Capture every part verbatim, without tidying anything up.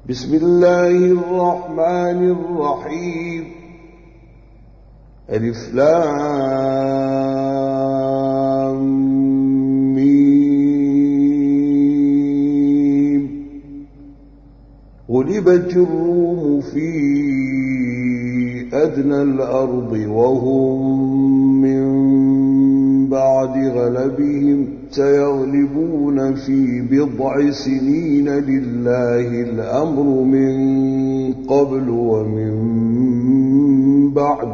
بسم الله الرحمن الرحيم. ألف لام ميم. غلبت الروم في أدنى الأرض وهم من بعد غلبهم سيغلبون في بضع سنين لله الأمر من قبل ومن بعد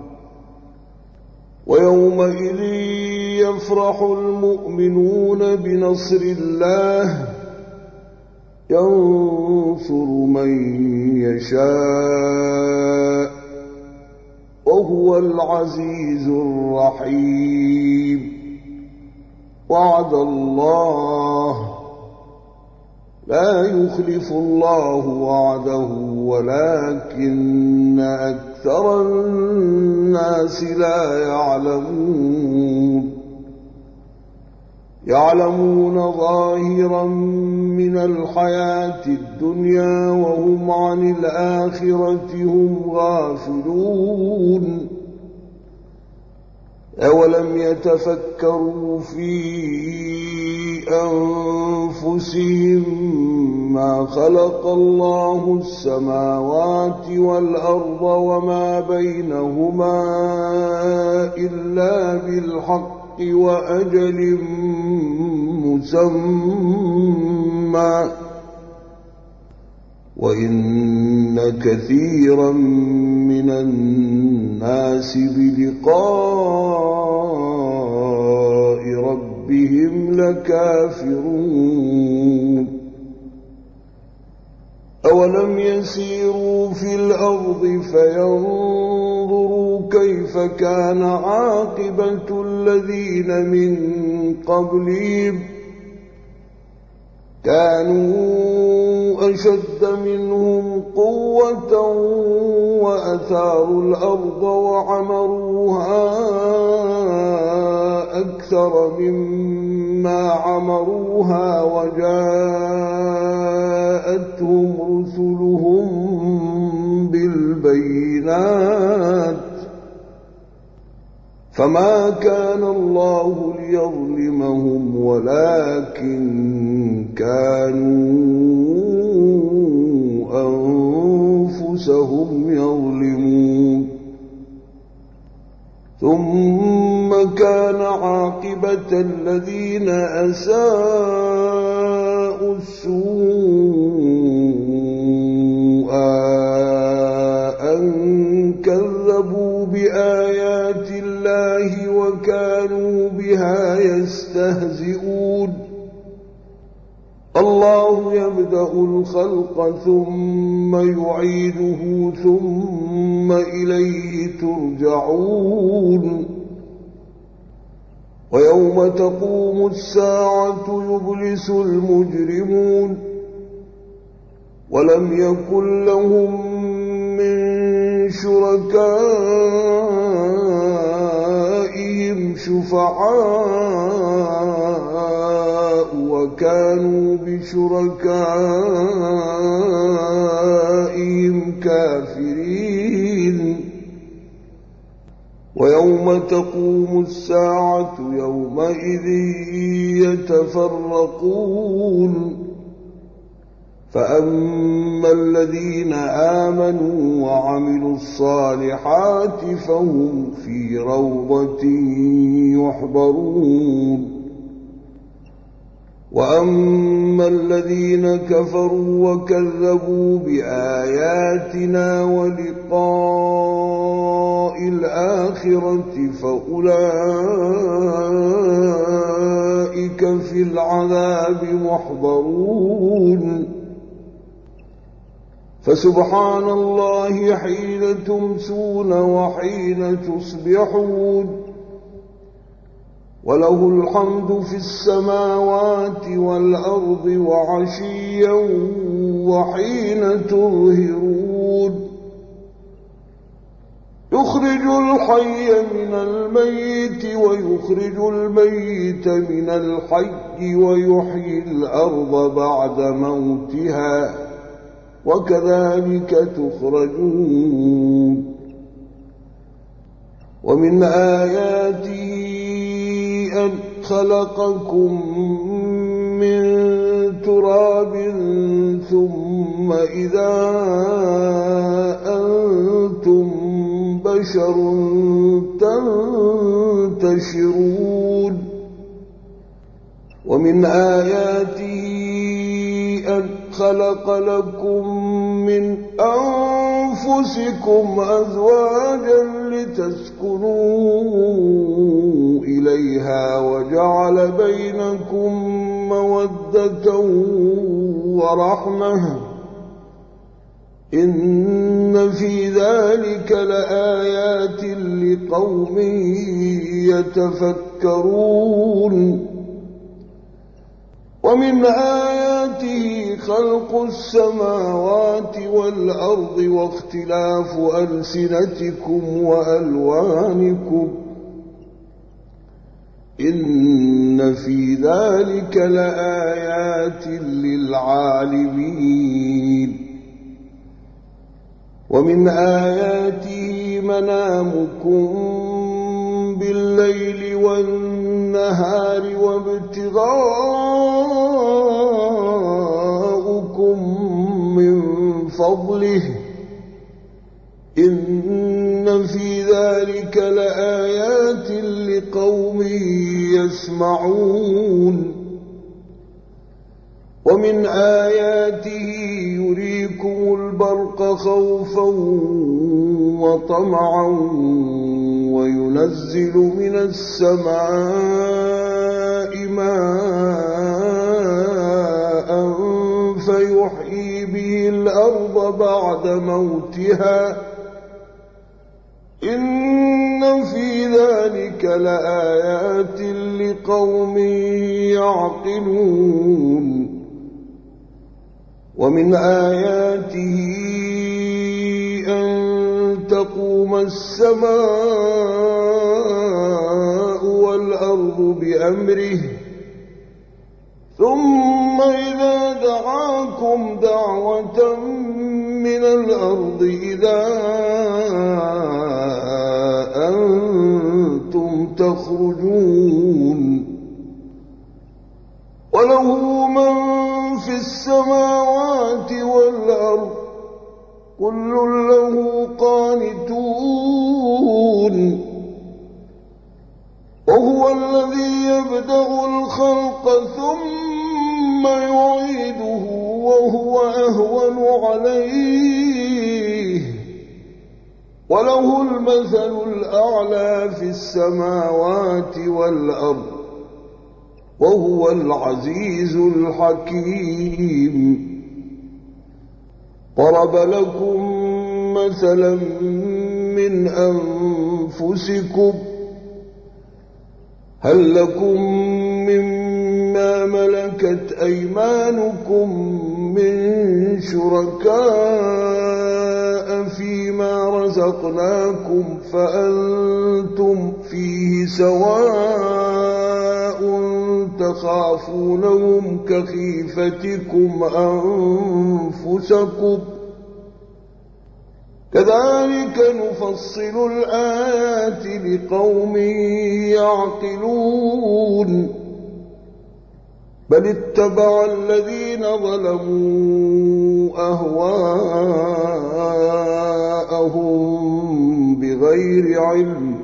ويومئذ يفرح المؤمنون بنصر الله ينصر من يشاء وهو العزيز الرحيم. وعد الله لا يخلف الله وعده ولكن أكثر الناس لا يعلمون. يعلمون ظاهرا من الحياة الدنيا وهم عن الآخرة هم غافلون. أولم يتفكروا في أنفسهم ما خلق الله السماوات والأرض وما بينهما إلا بالحق وأجل مسمى وإن كثيرا من الناس بلقاء ربهم لكافرون. أولم يسيروا في الأرض فينظروا كيف كان عاقبة الذين من قبلهم كانوا أشد منهم قوة وأثاروا الأرض وعمروها أكثر مما عمروها وجاءتهم رسلهم بالبينات فما كان الله ليظلمهم ولكن كانوا أنفسهم يظلمون. ثم كان عاقبة الذين أساءوا السوء أن كذبوا بآيات الله وكانوا بها يستهزئون. الله يبدأ الخلق ثم يعيده ثم إليه ترجعون. ويوم تقوم الساعة يبلس المجرمون ولم يكن لهم من شركائهم شفعاء وكانوا بشركائهم كافرين. ويوم تقوم الساعة يومئذ يتفرقون فأما الذين آمنوا وعملوا الصالحات فهم في روضة يحبرون. وأما الذين كفروا وكذبوا بآياتنا ولقاء الآخرة فأولئك في العذاب محضرون. فسبحان الله حين تمسون وحين تصبحون وله الحمد في السماوات والأرض وعشيا وحين تظهرون. يخرج الحي من الميت ويخرج الميت من الحي ويحيي الأرض بعد موتها وكذلك تخرجون ومن آياته أن خلقكم من تراب ثم إذا أنتم بشر تنتشرون ومن آياته أن خلق لكم من أنفسكم أزواجا لتسكنوا إليها وجعل بينكم مودة ورحمة إن في ذلك لآيات لقوم يتفكرون ومن آياته خلق السماوات والأرض واختلاف ألسنتكم وألوانكم إن في ذلك لآيات للعالمين ومن آياته منامكم بالليل والنهار وابتغاؤكم من فضله إن في ذلك لآيات لقوم يسمعون ومن آياته يريكم البرق خوفا وطمعا وينزل من السماء ماء فيحيي به الأرض بعد موتها إن في ذلك لآيات لقوم يعقلون ومن آياته أن تقوم السماء والأرض بأمره ثم إذا دعاكم دعوة من الأرض إذا أنتم تخرجون وله من في السماوات والأرض كل له قانتون وهو الذي يبدأ الخلق ثم يعيده وهو أهون عليه وله المثل الأعلى في السماوات والأرض وهو العزيز الحكيم ضرب لكم مثلا من أنفسكم هل لكم مما ملكت أيمانكم من شركاء فيما رزقناكم فأنتم فيه سواء تخافونهم كخيفتكم أنفسكم كذلك نفصل الآيات لقوم يعقلون بل اتبع الذين ظلموا أهواءهم بغير علم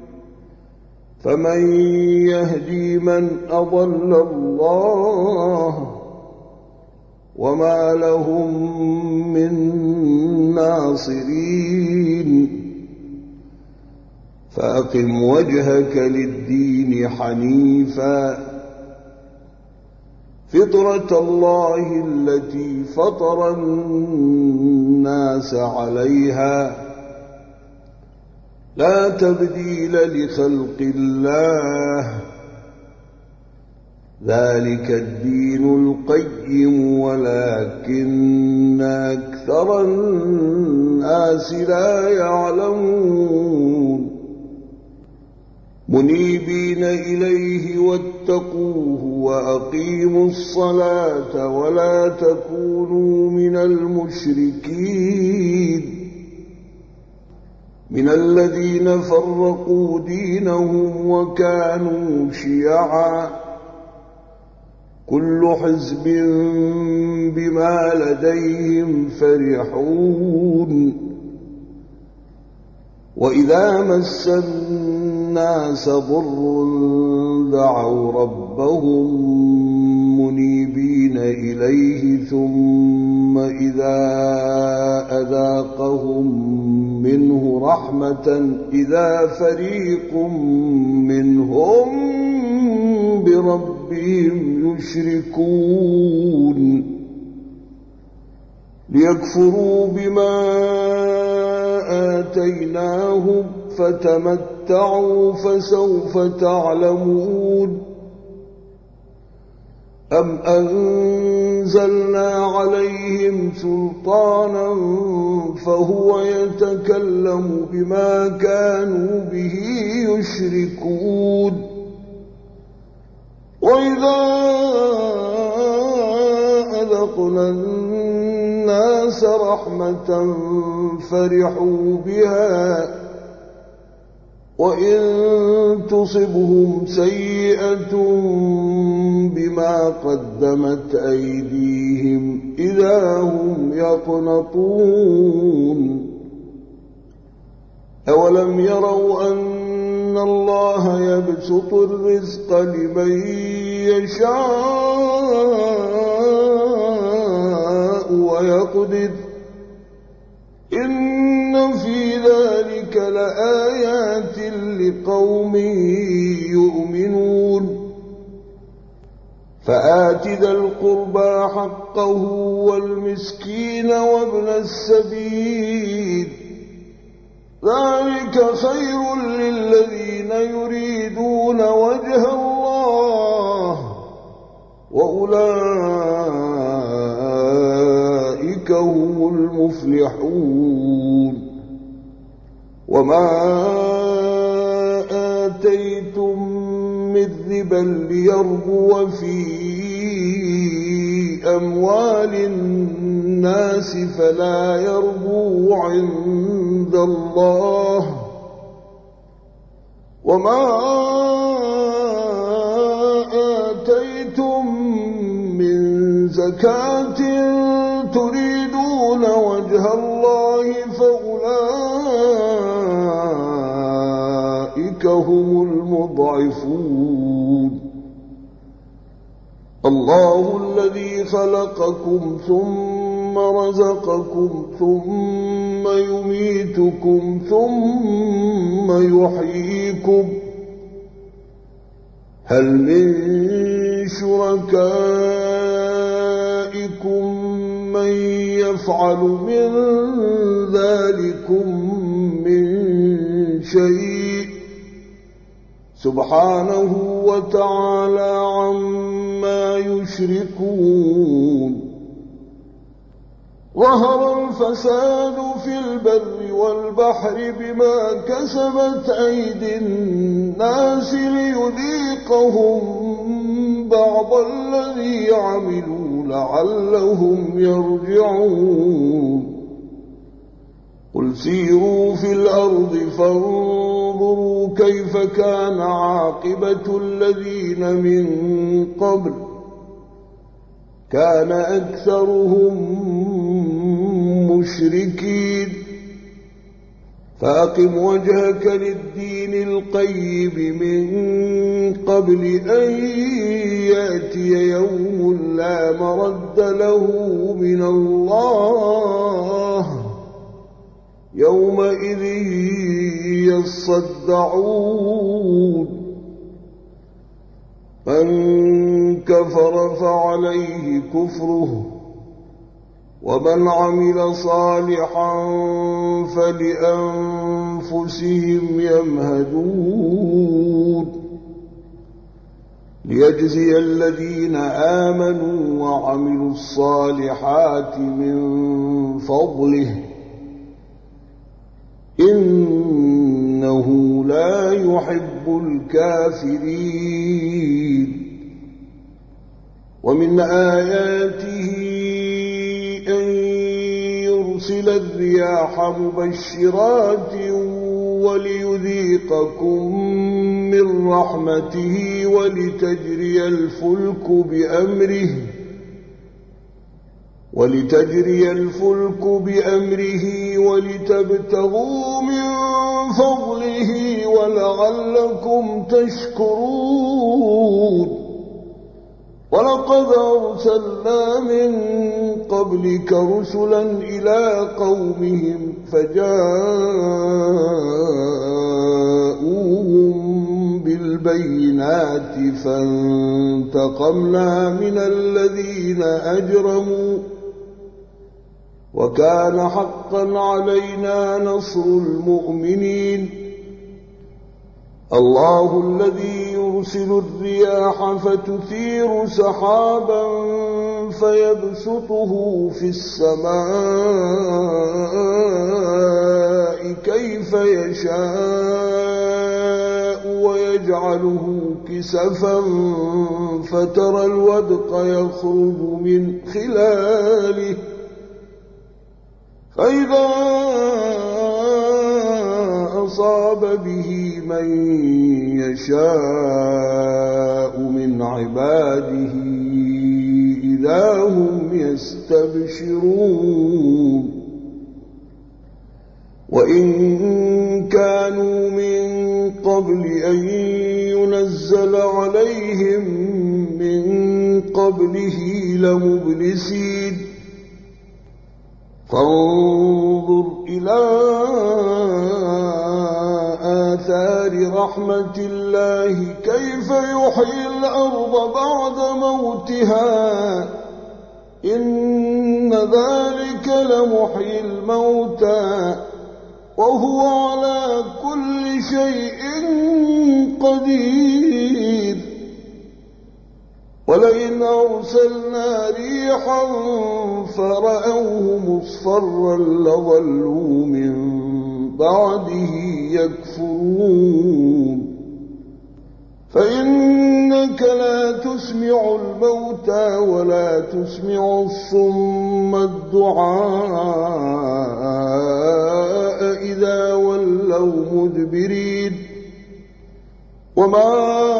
فمن يهدي من أضل الله وما لهم من ناصرين فأقم وجهك للدين حنيفا فطرة الله التي فطر الناس عليها لا تبديل لخلق الله ذلك الدين القيم ولكن أكثر الناس لا يعلمون منيبين إليه واتقوه وأقيموا الصلاة ولا تكونوا من المشركين من الذين فرقوا دينهم وكانوا شيعا كل حزب بما لديهم فرحون وإذا مس الناس ضر دعوا ربهم منيبين إليه ثم إذا أذاقهم منه رحمة إذا فريق منهم بربهم يشركون ليكفروا بما آتيناهم فتمتعوا فسوف تعلمون أم أنزلنا عليهم سلطانا فهو يتكلم بما كانوا به يشركون وإذا أذقنا الناس رحمة فرحوا بها وإن تصبهم سيئة بما قدمت أيديهم إذا هم يقنطون أولم يروا أن الله يبسط الرزق لمن يشاء ويقدر إن في ذلك لآيات لقوم يؤمنون فآت ذا القربى حقه والمسكين وابن السبيل ذلك خير للذين يريدون وجه الله وأولئك هم المفلحون وما آتيتم من ربا ليربو في أموال الناس فلا يربو عند الله وما آتيتم من زكاة تريدون وجه الله فأولئك هم المضعفون الله الذي خلقكم ثم رزقكم ثم يميتكم ثم يحييكم هل من شركائكم من يفعل من ذلكم من شيء سبحانه وتعالى عما يشركون ظهر الفساد في البر والبحر بما كسبت أيدي الناس ليذيقهم بعض الذي عملوا لعلهم يرجعون قل سيروا في الأرض فانظروا كيف كان عاقبة الذين من قبل كان أكثرهم مشركين فأقم وجهك للدين القيم من قبل أن يأتي يوم لا مرد له من الله يومئذ يصدعون من كفر فعليه كفره ومن عمل صالحا فلأنفسهم يمهدون ليجزي الذين آمنوا وعملوا الصالحات من فضله إنه لا يحب الكافرين ومن آياته أن ليرسل الرياح مبشرات وليذيقكم من رحمته ولتجري الفلك بأمره ولتجري الفلك بأمره ولتبتغوا من فضله ولعلكم تشكرون ولقد أرسلنا من قبلك رسلا إلى قومهم فجاءوهم بالبينات فانتقمنا من الذين أجرموا وكان حقا علينا نصر المؤمنين الله الذي يرسل الرياح فتثير سحابا فيبسطه في السماء كيف يشاء ويجعله كسفا فترى الودق يخرج من خلاله فإذا أصاب به من يشاء من عباده إذا هم يستبشرون وإن كانوا من قبل أن ينزل عليهم من قبله لمبلسين فانظر إلى آثار رحمة الله كيف يحيي الأرض بعد موتها إن ذلك لمحيي الموتى وهو على كل شيء قدير ولئن أرسلنا ريحا فرأوه مصفرا لظلوا من بعده يكفرون فإنك لا تسمع الموتى ولا تسمع الصم الدعاء إذا ولوا مدبرين وما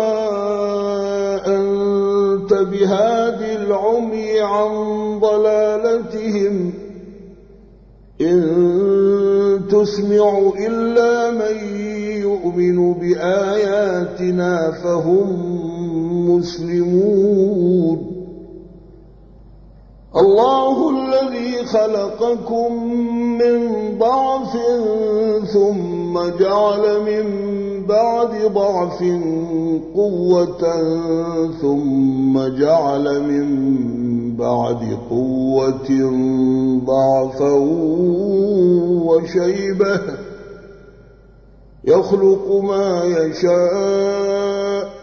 أنت بهاد العمي عن ضلالتهم إن تسمع إلا من يؤمن بآياتنا فهم مسلمون الله الذي خلقكم من ضعف ثم جعل من بعد ضعف قوة ثم جعل من بعد قوة ضعفا وشيبة يخلق ما يشاء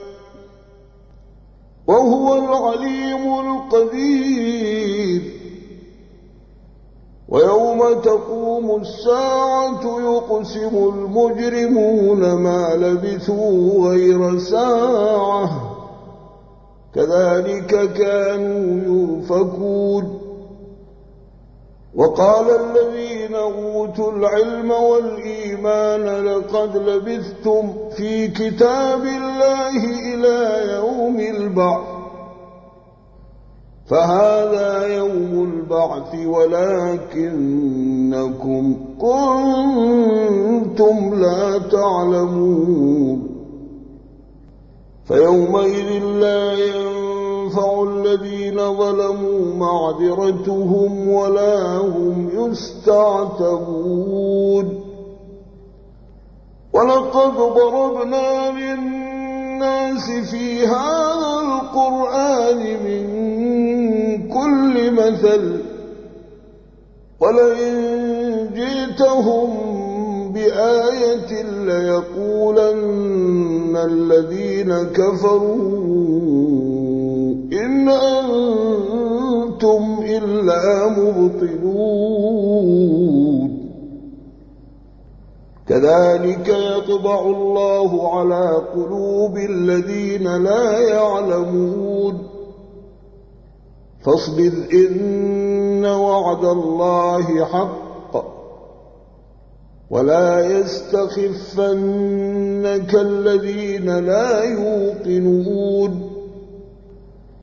وهو العليم القدير ويوم تقوم الساعة يقسم المجرمون ما لبثوا غير ساعة كذلك كانوا يؤفكون وقال الذين أوتوا العلم والإيمان لقد لبثتم في كتاب الله إلى يوم البعث فهذا يوم البعث ولكنكم كنتم لا تعلمون فيومئذ لا ينفع الذين ظلموا معذرتهم ولا هم يستعتبون ولقد ضربنا للناس في هذا القرآن من كل مثل ولئن جئتهم بآية ليقولن الذين كفروا إن أنتم إلا مبطلون كذلك يطبع الله على قلوب الذين لا يعلمون فاصبر إن وعد الله حق ولا يستخفنك الذين لا يوقنون